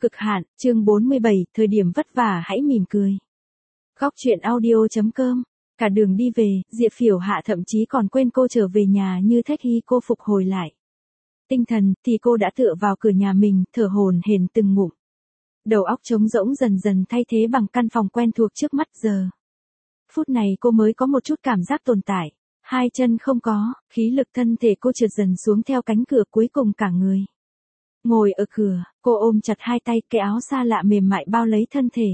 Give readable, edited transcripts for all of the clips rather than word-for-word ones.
Cực hạn, chương 47, thời điểm vất vả hãy mỉm cười. Góc truyện audio.com. Cả đường đi về, Diệp Hiểu Hạ thậm chí còn quên cô trở về nhà như thích khi cô phục hồi lại tinh thần, thì cô đã tựa vào cửa nhà mình, thở hổn hển từng ngụm. Đầu óc trống rỗng dần dần thay thế bằng căn phòng quen thuộc trước mắt giờ. Phút này cô mới có một chút cảm giác tồn tại. Hai chân không có, khí lực thân thể cô trượt dần xuống theo cánh cửa, cuối cùng cả người ngồi ở cửa, cô ôm chặt hai tay, cái áo xa lạ mềm mại bao lấy thân thể.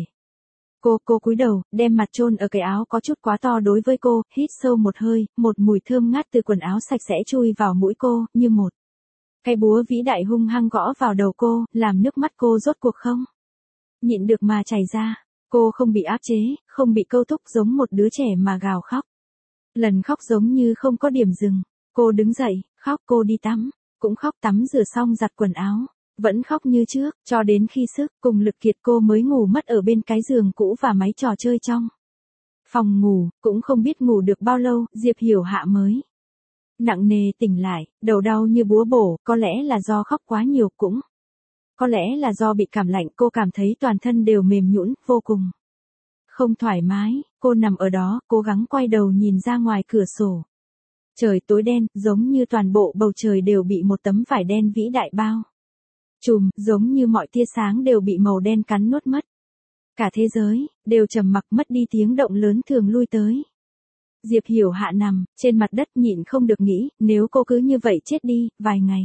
Cô cúi đầu, đem mặt chôn ở cái áo có chút quá to đối với cô, hít sâu một hơi, một mùi thơm ngát từ quần áo sạch sẽ chui vào mũi cô, như một cái búa vĩ đại hung hăng gõ vào đầu cô, làm nước mắt cô rốt cuộc không nhịn được mà chảy ra. Cô không bị áp chế, không bị câu thúc giống một đứa trẻ mà gào khóc. Lần khóc giống như không có điểm dừng. Cô đứng dậy, khóc, cô đi tắm, cũng khóc, tắm rửa xong giặt quần áo, vẫn khóc như trước, cho đến khi sức cùng lực kiệt cô mới ngủ mất ở bên cái giường cũ và máy trò chơi trong phòng ngủ. Cũng không biết ngủ được bao lâu, Diệp Hiểu Hạ mới nặng nề tỉnh lại, đầu đau như búa bổ, có lẽ là do khóc quá nhiều, cũng có lẽ là do bị cảm lạnh. Cô cảm thấy toàn thân đều mềm nhũn, vô cùng không thoải mái. Cô nằm ở đó, cố gắng quay đầu nhìn ra ngoài cửa sổ. Trời tối đen, giống như toàn bộ bầu trời đều bị một tấm vải đen vĩ đại bao trùm, giống như mọi tia sáng đều bị màu đen cắn nuốt mất. Cả thế giới đều trầm mặc, mất đi tiếng động lớn thường lui tới. Diệp Hiểu Hạ nằm trên mặt đất, nhịn không được nghĩ, nếu cô cứ như vậy chết đi, vài ngày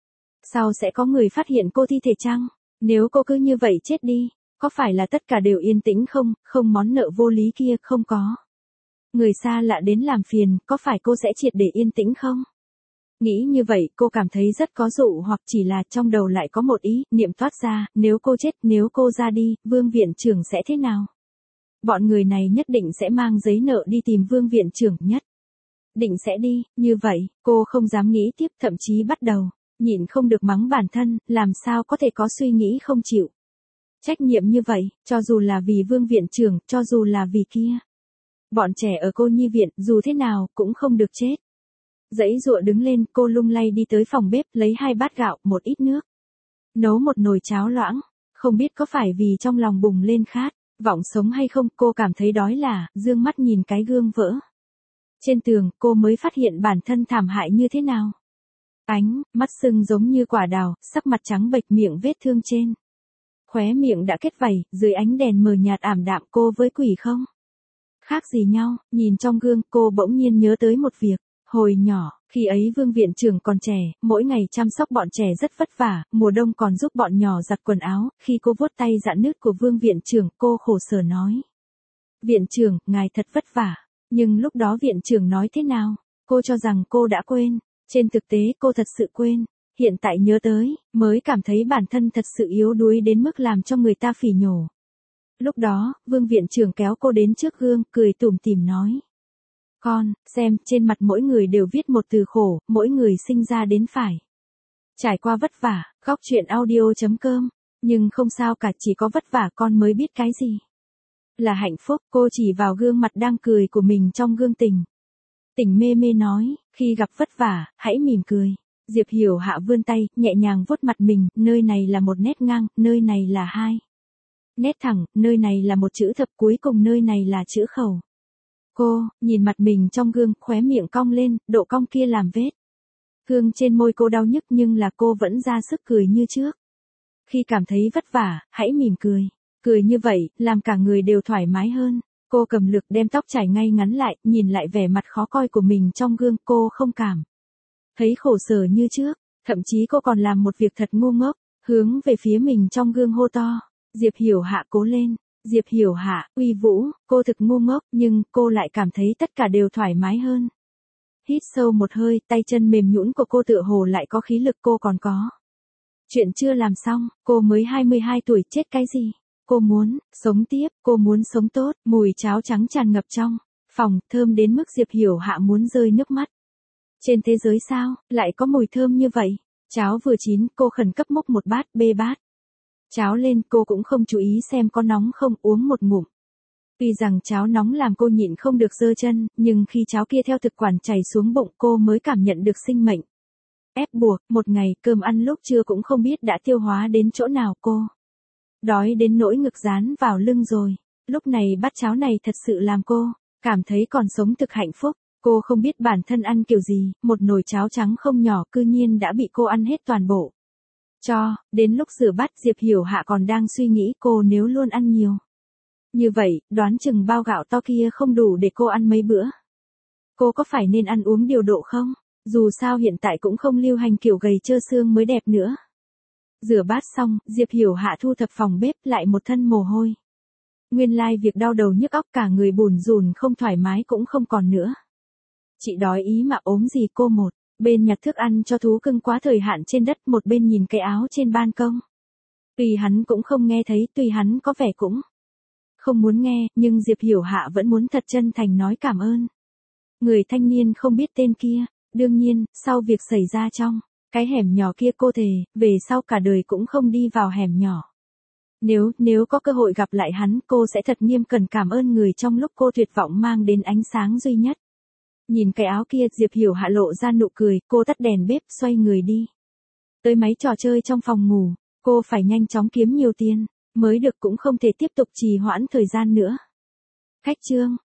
sau sẽ có người phát hiện cô thi thể chăng? Nếu cô cứ như vậy chết đi, có phải là tất cả đều yên tĩnh không? Không món nợ vô lý kia, không có người xa lạ đến làm phiền, có phải cô sẽ triệt để yên tĩnh không? Nghĩ như vậy, cô cảm thấy rất có dụ hoặc, chỉ là trong đầu lại có một ý niệm toát ra, nếu cô chết, nếu cô ra đi, Vương viện trưởng sẽ thế nào? Bọn người này nhất định sẽ mang giấy nợ đi tìm Vương viện trưởng, nhất định sẽ đi. Như vậy, cô không dám nghĩ tiếp, thậm chí bắt đầu nhịn không được mắng bản thân, làm sao có thể có suy nghĩ không chịu trách nhiệm như vậy, cho dù là vì Vương viện trưởng, cho dù là vì kia bọn trẻ ở cô nhi viện, dù thế nào cũng không được chết. Giãy giụa đứng lên, cô lung lay đi tới phòng bếp, lấy 2 bát gạo, một ít nước, nấu một nồi cháo loãng. Không biết có phải vì trong lòng bùng lên khát vọng sống hay không, cô cảm thấy đói là, dương mắt nhìn cái gương vỡ trên tường, cô mới phát hiện bản thân thảm hại như thế nào. Ánh mắt sưng giống như quả đào, sắc mặt trắng bệch, miệng vết thương trên khóe miệng đã kết vảy, dưới ánh đèn mờ nhạt ảm đạm, cô với quỷ không khác gì nhau. Nhìn trong gương, cô bỗng nhiên nhớ tới một việc. Hồi nhỏ, khi ấy Vương viện trưởng còn trẻ, mỗi ngày chăm sóc bọn trẻ rất vất vả, mùa đông còn giúp bọn nhỏ giặt quần áo. Khi cô vuốt tay rạn nứt của Vương viện trưởng, cô khổ sở nói: "Viện trưởng, ngài thật vất vả." Nhưng lúc đó viện trưởng nói thế nào? Cô cho rằng cô đã quên. Trên thực tế cô thật sự quên. Hiện tại nhớ tới, mới cảm thấy bản thân thật sự yếu đuối đến mức làm cho người ta phỉ nhổ. Lúc đó, Vương viện trưởng kéo cô đến trước gương, cười tủm tỉm nói: "Con, xem, trên mặt mỗi người đều viết một từ khổ, mỗi người sinh ra đến phải trải qua vất vả." Góc truyện audio.com. Nhưng không sao cả, chỉ có vất vả con mới biết cái gì là hạnh phúc. Cô chỉ vào gương mặt đang cười của mình trong gương, tỉnh mê mê nói: "Khi gặp vất vả, hãy mỉm cười." Diệp Hiểu Hạ vươn tay, nhẹ nhàng vuốt mặt mình, nơi này là một nét ngang, nơi này là 2 nét thẳng, nơi này là một chữ thập, cuối cùng nơi này là chữ khẩu. Cô nhìn mặt mình trong gương, khóe miệng cong lên, độ cong kia làm vết thương trên môi cô đau nhức, nhưng là cô vẫn ra sức cười như trước. Khi cảm thấy vất vả, hãy mỉm cười. Cười như vậy, làm cả người đều thoải mái hơn. Cô cầm lược đem tóc chải ngay ngắn lại, nhìn lại vẻ mặt khó coi của mình trong gương, cô không cảm thấy khổ sở như trước. Thậm chí cô còn làm một việc thật ngu ngốc, hướng về phía mình trong gương hô to: "Diệp Hiểu Hạ, cố lên." Diệp Hiểu Hạ, uy vũ, cô thực ngu ngốc, nhưng cô lại cảm thấy tất cả đều thoải mái hơn. Hít sâu một hơi, tay chân mềm nhũn của cô tựa hồ lại có khí lực. Cô còn có chuyện chưa làm xong, cô mới 22 tuổi, chết cái gì? Cô muốn sống tiếp, cô muốn sống tốt. Mùi cháo trắng tràn ngập trong phòng, thơm đến mức Diệp Hiểu Hạ muốn rơi nước mắt. Trên thế giới sao lại có mùi thơm như vậy? Cháo vừa chín, cô khẩn cấp múc một bát, bê bát cháo lên, cô cũng không chú ý xem có nóng không, uống một ngụm. Tuy rằng cháo nóng làm cô nhịn không được giơ chân, nhưng khi cháo kia theo thực quản chảy xuống bụng, cô mới cảm nhận được sinh mệnh ép buộc. Một ngày, cơm ăn lúc trưa cũng không biết đã tiêu hóa đến chỗ nào. Cô Đói đến nỗi ngực dán vào lưng rồi. Lúc này bát cháo này thật sự làm cô cảm thấy còn sống thực hạnh phúc. Cô không biết bản thân ăn kiểu gì, một nồi cháo trắng không nhỏ cư nhiên đã bị cô ăn hết toàn bộ. Đến lúc rửa bát Diệp Hiểu Hạ còn đang suy nghĩ cô nếu luôn ăn nhiều như vậy, đoán chừng bao gạo to kia không đủ để cô ăn mấy bữa. Cô có phải nên ăn uống điều độ không? Dù sao hiện tại cũng không lưu hành kiểu gầy trơ xương mới đẹp nữa. Rửa bát xong, Diệp Hiểu Hạ thu thập phòng bếp lại một thân mồ hôi. Nguyên lai việc đau đầu nhức óc cả người bùn rùn không thoải mái cũng không còn nữa. Chị đói ý mà ốm gì cô một bên nhặt thức ăn cho thú cưng quá thời hạn trên đất, một bên nhìn cái áo trên ban công. Tuy hắn cũng không nghe thấy, tuy hắn có vẻ cũng không muốn nghe, nhưng Diệp Hiểu Hạ vẫn muốn thật chân thành nói cảm ơn. Người thanh niên không biết tên kia, đương nhiên, sau việc xảy ra trong cái hẻm nhỏ kia cô thề, về sau cả đời cũng không đi vào hẻm nhỏ. Nếu có cơ hội gặp lại hắn, cô sẽ thật nghiêm cẩn cảm ơn người trong lúc cô tuyệt vọng mang đến ánh sáng duy nhất. Nhìn cái áo kia, Diệp Hiểu Hạ lộ ra nụ cười, cô tắt đèn bếp, xoay người đi tới máy trò chơi trong phòng ngủ. Cô phải nhanh chóng kiếm nhiều tiền mới được, cũng không thể tiếp tục trì hoãn thời gian nữa. Khách trương